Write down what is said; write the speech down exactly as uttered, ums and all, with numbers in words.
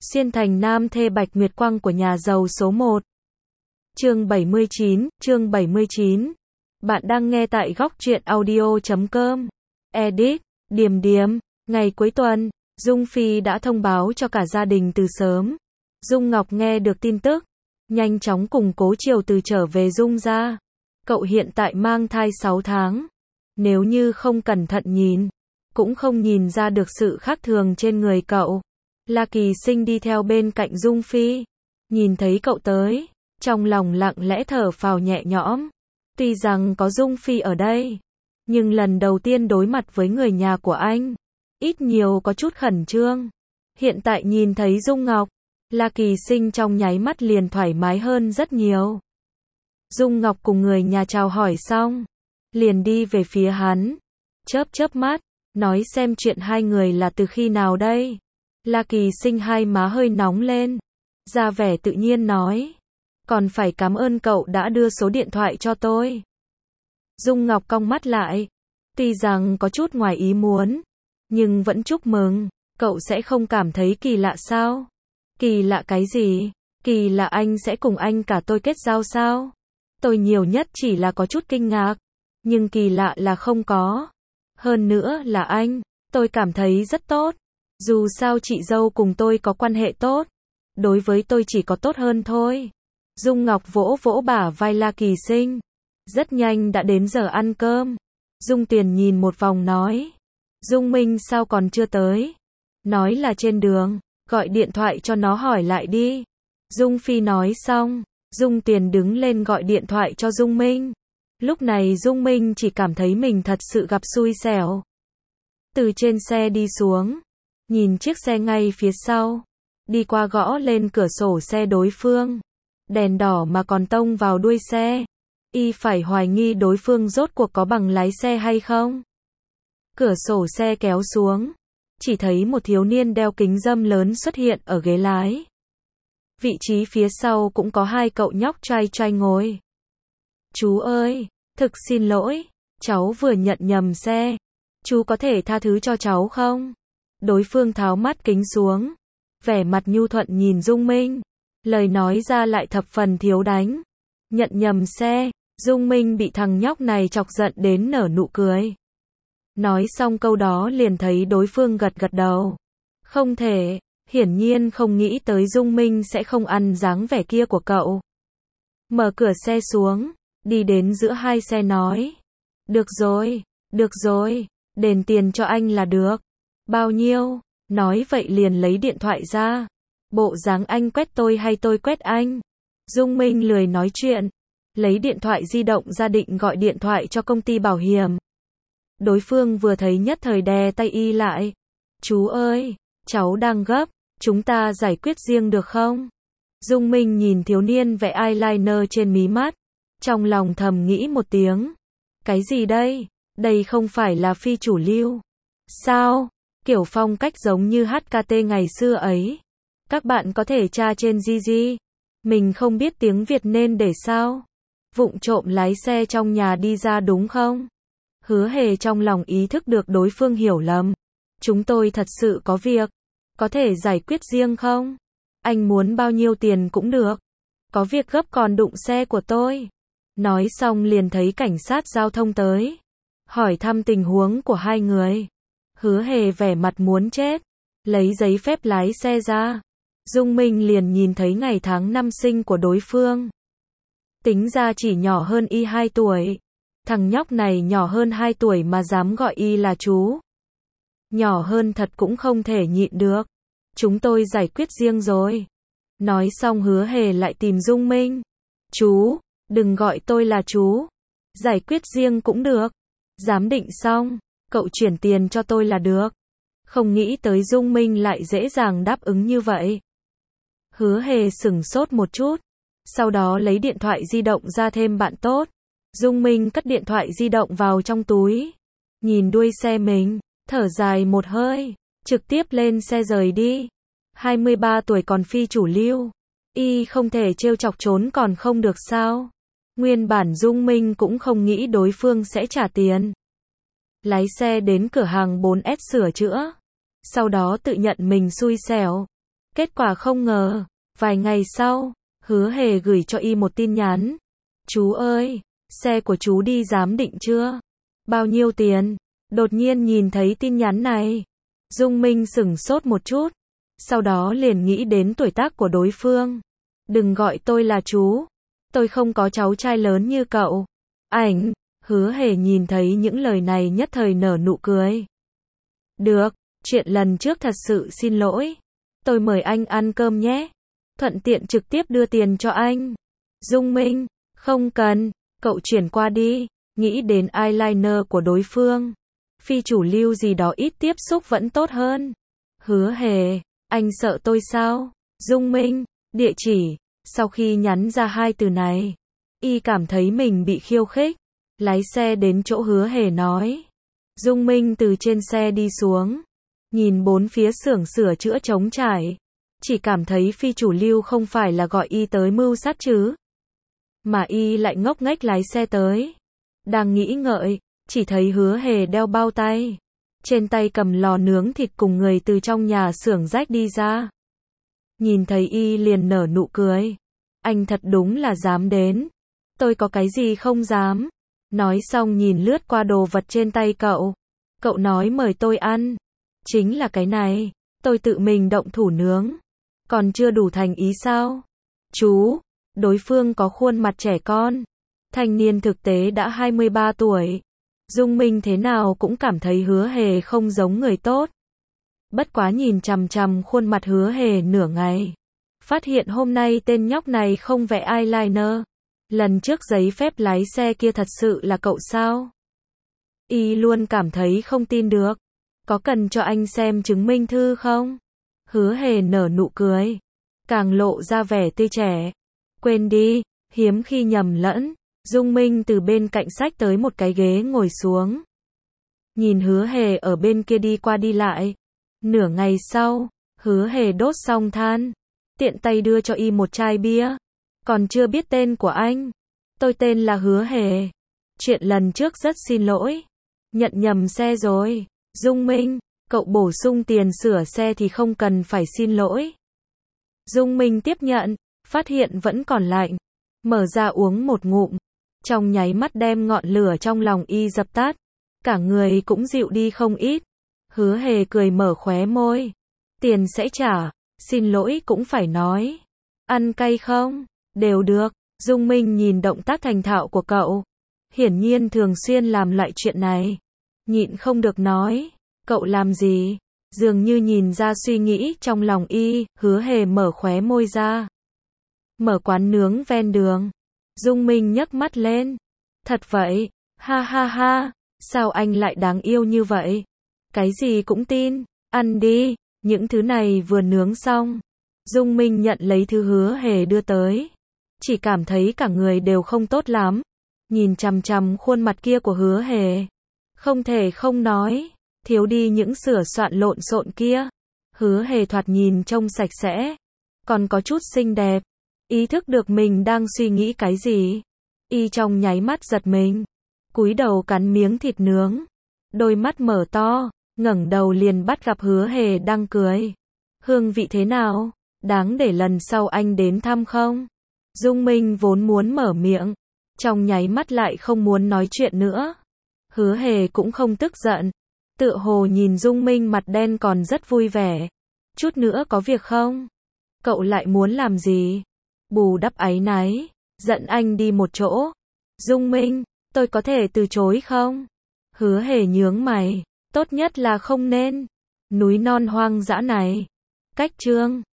Xuyên thành nam thê Bạch Nguyệt Quang của nhà giàu số một. Chương bảy mươi chín, chương bảy mươi chín. Bạn đang nghe tại góc truyện audio chấm com. Edit, Điềm Điềm. Ngày cuối tuần, Dung Phi đã thông báo cho cả gia đình từ sớm. Dung Ngọc nghe được tin tức, nhanh chóng cùng Cố Triều Từ trở về Dung gia. Cậu hiện tại mang thai sáu tháng. Nếu như không cẩn thận nhìn, cũng không nhìn ra được sự khác thường trên người cậu. La Kỳ Sinh đi theo bên cạnh Dung Phi, nhìn thấy cậu tới, trong lòng lặng lẽ thở phào nhẹ nhõm. Tuy rằng có Dung Phi ở đây, nhưng lần đầu tiên đối mặt với người nhà của anh, ít nhiều có chút khẩn trương. Hiện tại nhìn thấy Dung Ngọc, La Kỳ Sinh trong nháy mắt liền thoải mái hơn rất nhiều. Dung Ngọc cùng người nhà chào hỏi xong, liền đi về phía hắn, chớp chớp mắt, nói xem chuyện hai người là từ khi nào đây. La Kỳ Sinh hai má hơi nóng lên, ra vẻ tự nhiên nói, còn phải cảm ơn cậu đã đưa số điện thoại cho tôi. Dung Ngọc cong mắt lại, tuy rằng có chút ngoài ý muốn, nhưng vẫn chúc mừng. Cậu sẽ không cảm thấy kỳ lạ sao? Kỳ lạ cái gì? Kỳ lạ anh sẽ cùng anh cả tôi kết giao sao? Tôi nhiều nhất chỉ là có chút kinh ngạc, nhưng kỳ lạ là không có. Hơn nữa là anh, tôi cảm thấy rất tốt. Dù sao chị dâu cùng tôi có quan hệ tốt, đối với tôi chỉ có tốt hơn thôi. Dung Ngọc vỗ vỗ bả vai La Kỳ Sinh. Rất nhanh đã đến giờ ăn cơm. Dung Tiền nhìn một vòng nói, Dung Minh sao còn chưa tới? Nói là trên đường, gọi điện thoại cho nó hỏi lại đi. Dung Phi nói xong, Dung Tiền đứng lên gọi điện thoại cho Dung Minh. Lúc này Dung Minh chỉ cảm thấy mình thật sự gặp xui xẻo. Từ trên xe đi xuống, nhìn chiếc xe ngay phía sau, đi qua gõ lên cửa sổ xe đối phương. Đèn đỏ mà còn tông vào đuôi xe. Y phải hoài nghi đối phương rốt cuộc có bằng lái xe hay không. Cửa sổ xe kéo xuống, chỉ thấy một thiếu niên đeo kính râm lớn xuất hiện ở ghế lái. Vị trí phía sau cũng có hai cậu nhóc trai trai ngồi. Chú ơi, thực xin lỗi, cháu vừa nhận nhầm xe. Chú có thể tha thứ cho cháu không? Đối phương tháo mắt kính xuống, vẻ mặt nhu thuận nhìn Dung Minh. Lời nói ra lại thập phần thiếu đánh. Nhận nhầm xe, Dung Minh bị thằng nhóc này chọc giận đến nở nụ cười. Nói xong câu đó liền thấy đối phương gật gật đầu. Không thể, hiển nhiên không nghĩ tới Dung Minh sẽ không ăn dáng vẻ kia của cậu. Mở cửa xe xuống, đi đến giữa hai xe nói. Được rồi, được rồi, đền tiền cho anh là được. Bao nhiêu? Nói vậy liền lấy điện thoại ra. Bộ dáng anh quét tôi hay tôi quét anh? Dung Minh lười nói chuyện, lấy điện thoại di động ra định gọi điện thoại cho công ty bảo hiểm. Đối phương vừa thấy nhất thời đè tay y lại. Chú ơi, cháu đang gấp, chúng ta giải quyết riêng được không? Dung Minh nhìn thiếu niên vẽ eyeliner trên mí mắt, trong lòng thầm nghĩ một tiếng. Cái gì đây? Đây không phải là phi chủ lưu. Sao? Kiểu phong cách giống như hát ca tê ngày xưa ấy. Các bạn có thể tra trên Gigi. Mình không biết tiếng Việt nên để sao? Vụng trộm lái xe trong nhà đi ra đúng không? Hứa Hề trong lòng ý thức được đối phương hiểu lầm. Chúng tôi thật sự có việc. Có thể giải quyết riêng không? Anh muốn bao nhiêu tiền cũng được. Có việc gấp còn đụng xe của tôi. Nói xong liền thấy cảnh sát giao thông tới. Hỏi thăm tình huống của hai người. Hứa Hề vẻ mặt muốn chết. Lấy giấy phép lái xe ra. Dung Minh liền nhìn thấy ngày tháng năm sinh của đối phương. Tính ra chỉ nhỏ hơn y hai tuổi. Thằng nhóc này nhỏ hơn hai tuổi mà dám gọi y là chú. Nhỏ hơn thật cũng không thể nhịn được. Chúng tôi giải quyết riêng rồi. Nói xong Hứa Hề lại tìm Dung Minh. Chú, đừng gọi tôi là chú. Giải quyết riêng cũng được. Giám định xong, cậu chuyển tiền cho tôi là được. Không nghĩ tới Dung Minh lại dễ dàng đáp ứng như vậy. Hứa Hề sửng sốt một chút, sau đó lấy điện thoại di động ra thêm bạn tốt. Dung Minh cất điện thoại di động vào trong túi, nhìn đuôi xe mình, thở dài một hơi, trực tiếp lên xe rời đi. hai mươi ba tuổi còn phi chủ lưu, y không thể trêu chọc trốn còn không được sao? Nguyên bản Dung Minh cũng không nghĩ đối phương sẽ trả tiền. Lái xe đến cửa hàng bốn S sửa chữa, sau đó tự nhận mình xui xẻo. Kết quả không ngờ, vài ngày sau, Hứa Hề gửi cho y một tin nhắn. Chú ơi, xe của chú đi giám định chưa? Bao nhiêu tiền? Đột nhiên nhìn thấy tin nhắn này, Dung Minh sửng sốt một chút, sau đó liền nghĩ đến tuổi tác của đối phương. Đừng gọi tôi là chú, tôi không có cháu trai lớn như cậu. Ảnh, Hứa Hề nhìn thấy những lời này nhất thời nở nụ cười. Được, chuyện lần trước thật sự xin lỗi. Tôi mời anh ăn cơm nhé. Thuận tiện trực tiếp đưa tiền cho anh. Dung Minh, không cần, cậu chuyển qua đi. Nghĩ đến eyeliner của đối phương. Phi chủ lưu gì đó ít tiếp xúc vẫn tốt hơn. Hứa Hề, anh sợ tôi sao? Dung Minh, địa chỉ. Sau khi nhắn ra hai từ này, y cảm thấy mình bị khiêu khích. Lái xe đến chỗ Hứa Hề nói. Dung Minh từ trên xe đi xuống, nhìn bốn phía xưởng sửa chữa trống trải, chỉ cảm thấy phi chủ lưu không phải là gọi y tới mưu sát chứ, mà y lại ngốc nghếch lái xe tới. Đang nghĩ ngợi, chỉ thấy Hứa Hề đeo bao tay, trên tay cầm lò nướng thịt cùng người từ trong nhà xưởng rách đi ra. Nhìn thấy y liền nở nụ cười. Anh thật đúng là dám đến. Tôi có cái gì không dám. Nói xong nhìn lướt qua đồ vật trên tay cậu. Cậu nói mời tôi ăn. Chính là cái này. Tôi tự mình động thủ nướng. Còn chưa đủ thành ý sao? Chú, đối phương có khuôn mặt trẻ con. Thanh niên thực tế đã hai mươi ba tuổi. Dung Minh thế nào cũng cảm thấy Hứa Hề không giống người tốt. Bất quá nhìn chằm chằm khuôn mặt Hứa Hề nửa ngày. Phát hiện hôm nay tên nhóc này không vẽ eyeliner. Lần trước giấy phép lái xe kia thật sự là cậu sao? Y luôn cảm thấy không tin được. Có cần cho anh xem chứng minh thư không? Hứa Hề nở nụ cười, càng lộ ra vẻ tươi trẻ. Quên đi, hiếm khi nhầm lẫn. Dung Minh từ bên cạnh xách tới một cái ghế ngồi xuống. Nhìn Hứa Hề ở bên kia đi qua đi lại. Nửa ngày sau, Hứa Hề đốt xong than, tiện tay đưa cho y một chai bia. Còn chưa biết tên của anh. Tôi tên là Hứa Hề. Chuyện lần trước rất xin lỗi. Nhận nhầm xe rồi. Dung Minh, cậu bổ sung tiền sửa xe thì không cần phải xin lỗi. Dung Minh tiếp nhận, phát hiện vẫn còn lạnh. Mở ra uống một ngụm. Trong nháy mắt đem ngọn lửa trong lòng y dập tắt. Cả người cũng dịu đi không ít. Hứa Hề cười mở khóe môi. Tiền sẽ trả, xin lỗi cũng phải nói. Ăn cay không? Đều được. Dung Minh nhìn động tác thành thạo của cậu. Hiển nhiên thường xuyên làm loại chuyện này. Nhịn không được nói. Cậu làm gì? Dường như nhìn ra suy nghĩ trong lòng y. Hứa Hề mở khóe môi ra. Mở quán nướng ven đường. Dung Minh nhấc mắt lên. Thật vậy? Ha ha ha. Sao anh lại đáng yêu như vậy? Cái gì cũng tin. Ăn đi. Những thứ này vừa nướng xong. Dung Minh nhận lấy thứ Hứa Hề đưa tới. Chỉ cảm thấy cả người đều không tốt lắm. Nhìn chằm chằm khuôn mặt kia của Hứa Hề. Không thể không nói. Thiếu đi những sửa soạn lộn xộn kia. Hứa Hề thoạt nhìn trông sạch sẽ. Còn có chút xinh đẹp. Ý thức được mình đang suy nghĩ cái gì. Y trong nháy mắt giật mình. Cúi đầu cắn miếng thịt nướng. Đôi mắt mở to. Ngẩng đầu liền bắt gặp Hứa Hề đang cười. Hương vị thế nào? Đáng để lần sau anh đến thăm không? Dung Minh vốn muốn mở miệng. Trong nháy mắt lại không muốn nói chuyện nữa. Hứa Hề cũng không tức giận. Tựa hồ nhìn Dung Minh mặt đen còn rất vui vẻ. Chút nữa có việc không? Cậu lại muốn làm gì? Bù đắp áy náy. Dẫn anh đi một chỗ. Dung Minh, tôi có thể từ chối không? Hứa Hề nhướng mày. Tốt nhất là không nên. Núi non hoang dã này. Cách chương